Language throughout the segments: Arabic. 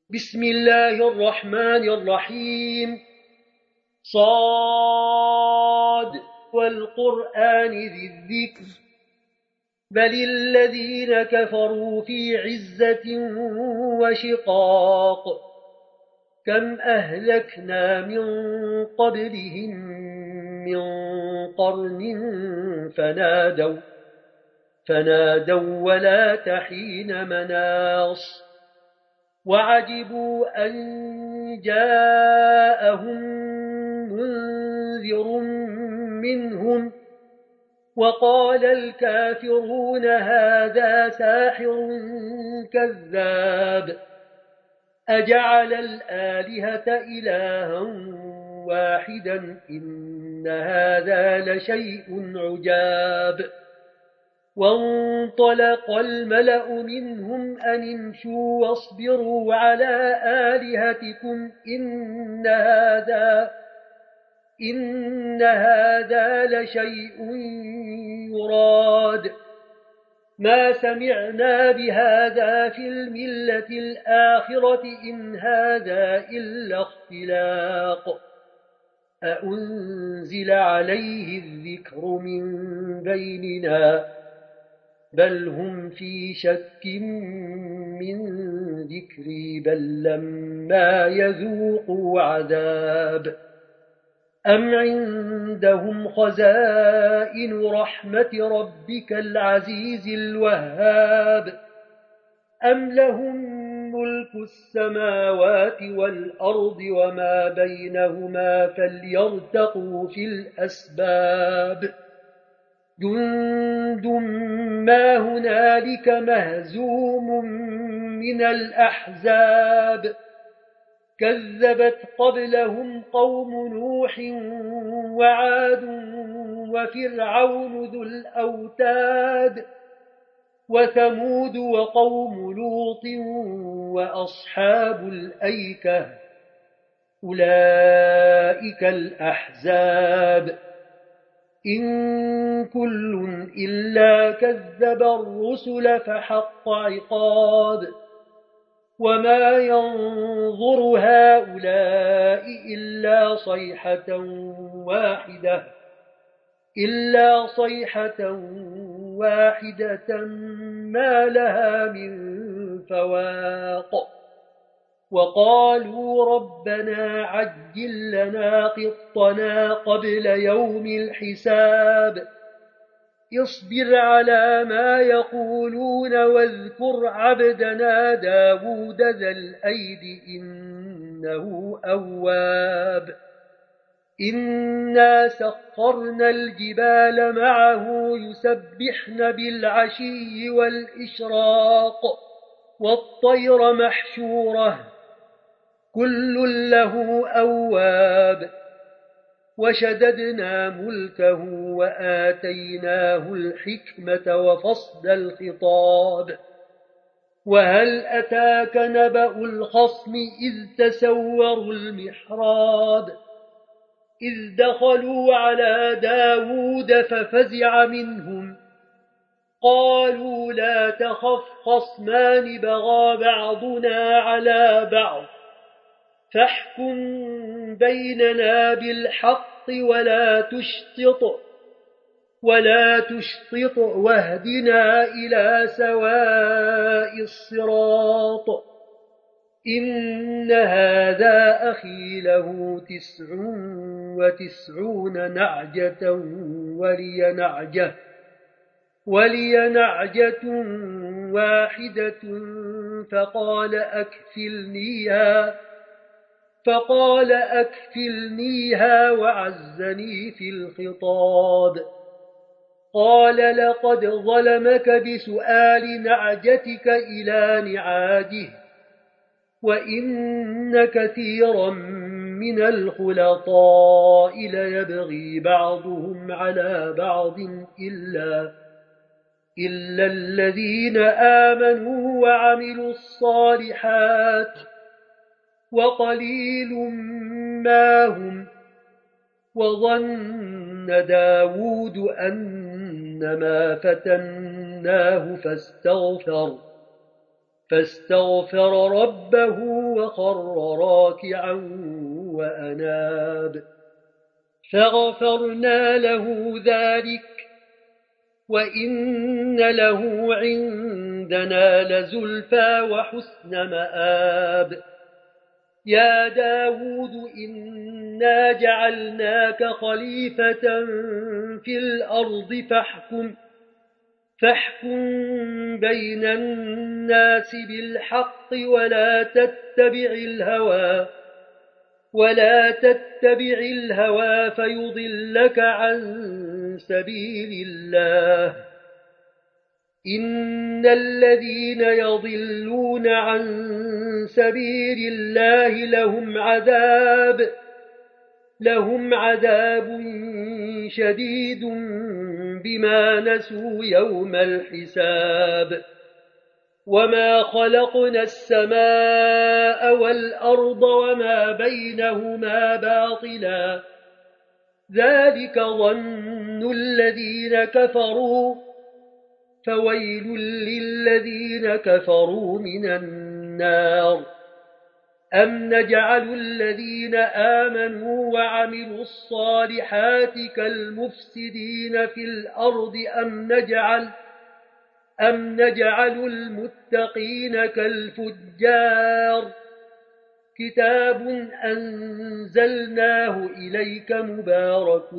بسم الله الرحمن الرحيم صاد والقرآن ذي الذكر بل الذين كفروا في عزة وشقاق كم أهلكنا من قبلهم من قرن فنادوا ولا تحين مناص وعجبوا أن جاءهم منذر منهم وقال الكافرون هذا ساحر كذاب أجعل الآلهة إلها واحدا إن هذا لشيء عجاب وانطلق الملأ منهم أن امشوا واصبروا على آلهتكم إن هذا لشيء يراد ما سمعنا بهذا في الملة الآخرة إن هذا إلا اختلاق أأنزل عليه الذكر من بيننا بل هم في شك من ذكري بل لما يذوقوا عذاب أم عندهم خزائن رحمة ربك العزيز الوهاب أم لهم ملك السماوات والأرض وما بينهما فليرتقوا في الأسباب جند ما هنالك مهزوم من الأحزاب كذبت قبلهم قوم نوح وعاد وفرعون ذو الأوتاد وثمود وقوم لوط وأصحاب الأيكة أولئك الأحزاب إن كل إلا كذب الرسل فحق عقاب وما ينظر هؤلاء إلا صيحة واحدة ما لها من فواق وقالوا ربنا عجل لنا قطنا قبل يوم الحساب اصبر على ما يقولون واذكر عبدنا داود ذا الأيد إنه أواب إنا سخرنا الجبال معه يسبحن بالعشي والإشراق والطير محشورة كل له أواب وشددنا ملكه وآتيناه الحكمة وفصل الخطاب وهل أتاك نبأ الخصم إذ تسوروا المحراب إذ دخلوا على داود ففزع منهم قالوا لا تخف خصمان بغى بعضنا على بعض فاحكم بيننا بالحق ولا تشطط واهدنا إلى سواء الصراط إن هذا أخي له 99 نعجة ولي نعجة واحدة فقال أكفلنيها وعزني في الخطاب قال لقد ظلمك بسؤال نعجتك إلى نعاجه وإن كثيرا من الخلطاء ليبغي بعضهم على بعض إلا الذين آمنوا وعملوا الصالحات وقليل ما هم وظن داود أنما فتناه فاستغفر فاستغفر ربه وخر راكعا وأناب فغفرنا له ذلك وإن له عندنا لزلفى وحسن مآب يا داود إنا جعلناك خليفة في الأرض فاحكم بين الناس بالحق ولا تتبع الهوى فيضلك عن سبيل الله إن الذين يضلون عن سبيل الله لهم عذاب شديد بما نسوا يوم الحساب وما خلقنا السماء والأرض وما بينهما باطلا ذلك ظن الذين كفروا فويل للذين كفروا من النار أم نجعل الذين آمنوا وعملوا الصالحات كالمفسدين في الأرض أم نجعل المتقين كالفجار كتاب أنزلناه إليك مبارك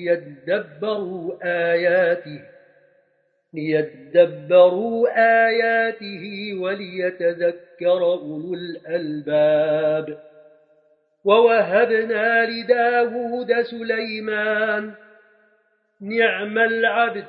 ليدبروا آياته وليتذكر أولو الألباب ووهبنا لداود سليمان نعم العبد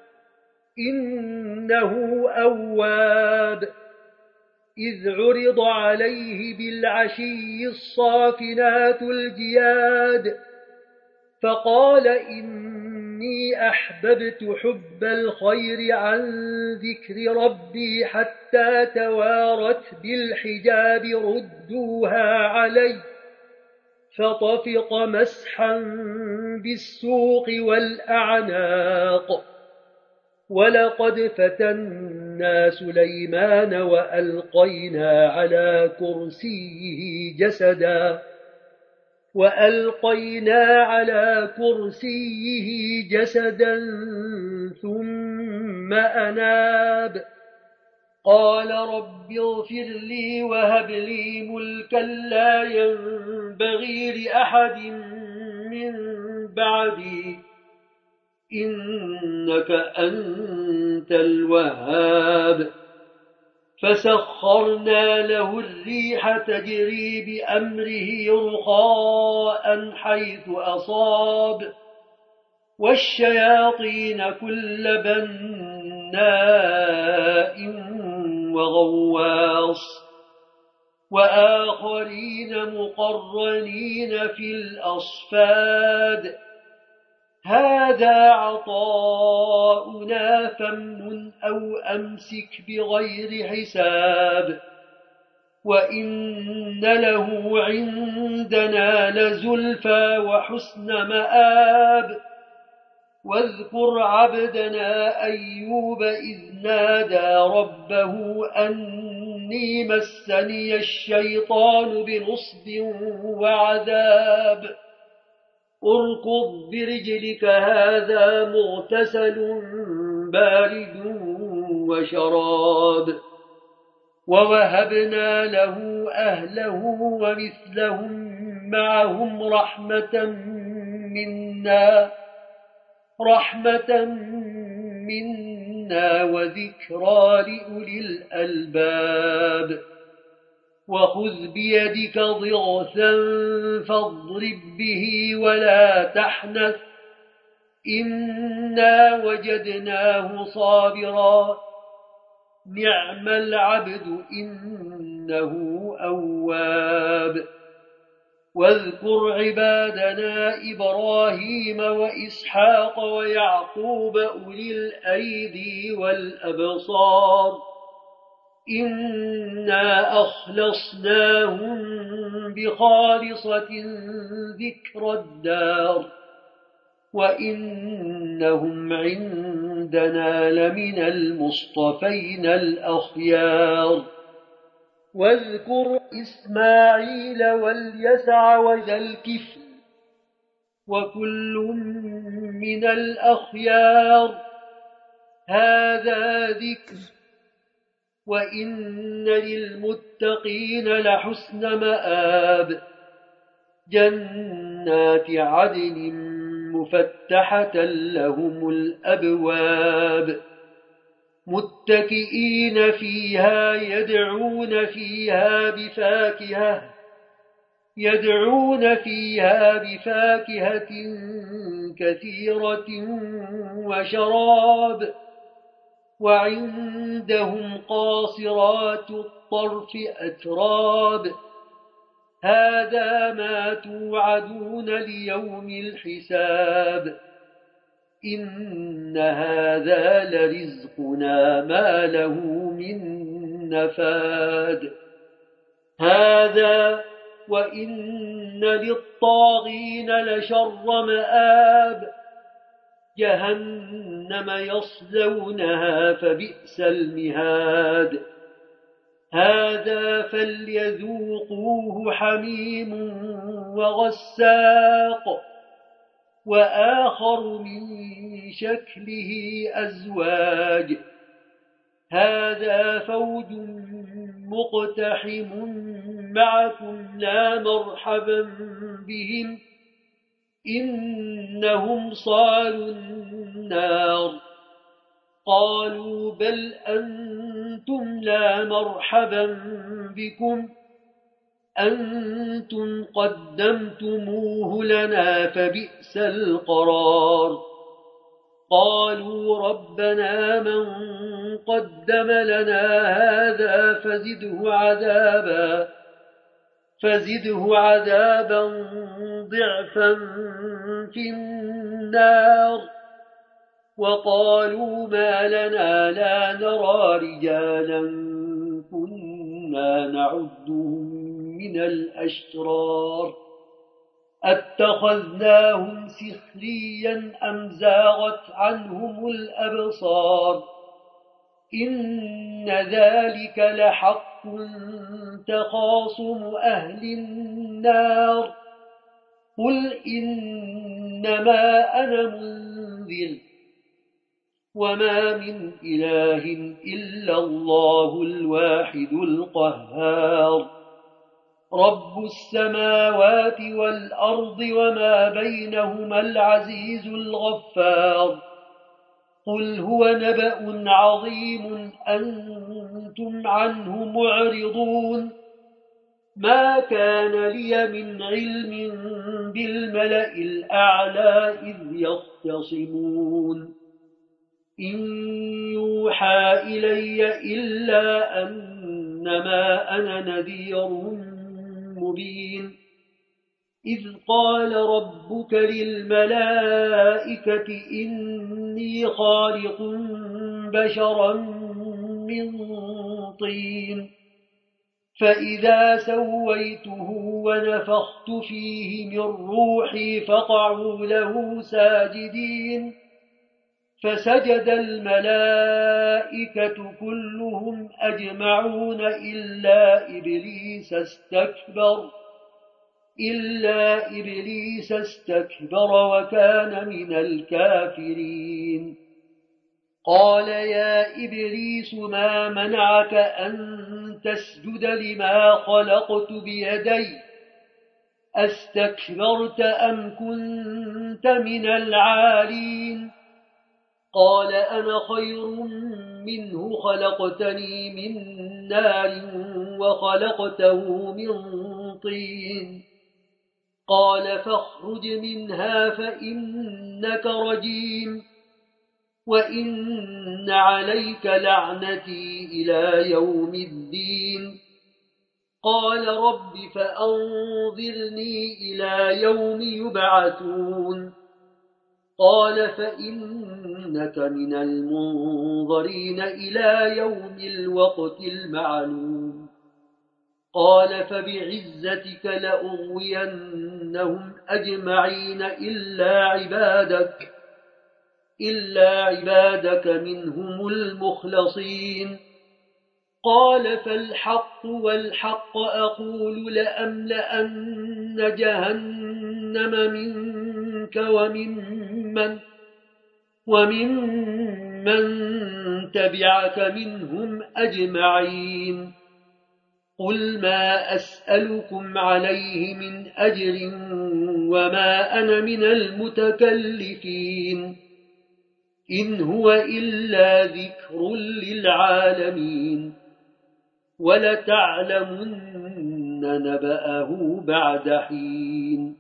إنه أواب إذ عرض عليه بالعشي الصافنات الجياد فقال إني أحببت حب الخير عن ذكر ربي حتى توارت بالحجاب ردوها علي فطفق مسحا بالسوق والأعناق ولقد فتنا سليمان وألقينا على كرسيه جسدا ثم أناب قال رب اغفر لي وهب لي ملكا لا ينبغي لأحد من بعدي إنك أنت الوهاب فسخرنا له الريح تجري بأمره رخاء حيث أصاب والشياطين كل بناء وغواص وآخرين مقرنين في الأصفاد هذا عطاؤنا فامنن أو أمسك بغير حساب وإن له عندنا لزلفى وحسن مآب واذكر عبدنا أيوب إذ نادى ربه أني مسني الشيطان بنصب وعذاب اركض برجلك هذا مغتسل بارد وشراب ووهبنا له أهله ومثلهم معهم رحمة منا وذكرى لأولي الألباب وخذ بيدك ضغثا فاضرب به ولا تحنث إنا وجدناه صابرا نعم العبد إنه أواب واذكر عبادنا إبراهيم وإسحاق ويعقوب أولي الأيدي والأبصار إنا أخلصناهم بخالصة ذكر الدار وإنهم عندنا لمن المصطفين الأخيار واذكر إسماعيل واليسع وذا الكفل وكل من الأخيار هذا ذكر وإن للمتقين لحسن مآب جنات عدن مفتحة لهم الأبواب متكئين فيها يدعون فيها بفاكهة كثيرة وشراب وعندهم قاصرات الطرف أتراب هذا ما توعدون ليوم الحساب إن هذا لرزقنا ما له من نفاد هذا وإن للطاغين لشر مآب جهنم يصلونها فبئس المهاد هذا فليذوقوه حميم وغساق وآخر من شكله أزواج هذا فوج مقتحم معكم لا مرحبا بهم إنهم صالوا النار قالوا بل أنتم لا مرحبا بكم أنتم قدمتموه لنا فبئس القرار قالوا ربنا من قدم لنا هذا فزده عذابا ضعفا في النار وقالوا ما لنا لا نرى رجالا كنا نعدهم من الأشرار أتخذناهم سخريا أم زاغت عنهم الأبصار إن ذلك لحق تخاصم أهل النار قل إنما أنا منذر وما من إله إلا الله الواحد القهار رب السماوات والأرض وما بينهما العزيز الغفار قل هو نبأ عظيم أنتم عنه معرضون ما كان لي من علم بالملأ الأعلى إذ يختصمون إن يوحى إلي إلا أنما أنا نذير مبين إذ قال ربك للملائكة إني خالق بشرا من طين فإذا سويته ونفخت فيه من روحي فقعوا له ساجدين فسجد الملائكة كلهم أجمعون إلا إبليس استكبر وكان من الكافرين قال يا إبليس ما منعك أن تسجد لما خلقت بيدي أستكبرت أم كنت من العالين قال أنا خير منه خلقتني من نار وخلقته من طين قال فاخرج منها فإنك رجيم وإن عليك لعنتي إلى يوم الدين قال رب فأنظرني إلى يوم يبعثون قال فإنك من المنظرين إلى يوم الوقت المعلوم قال فبعزتك لأغوينهم أجمعين إلا عبادك منهم المخلصين قال فالحق والحق أقول لأملأن جهنم منك ومن تبعك منهم أجمعين قل ما أسألكم عليه من أجر وما أنا من المتكلفين إن هو إلا ذكر للعالمين ولتعلمن نبأه بعد حين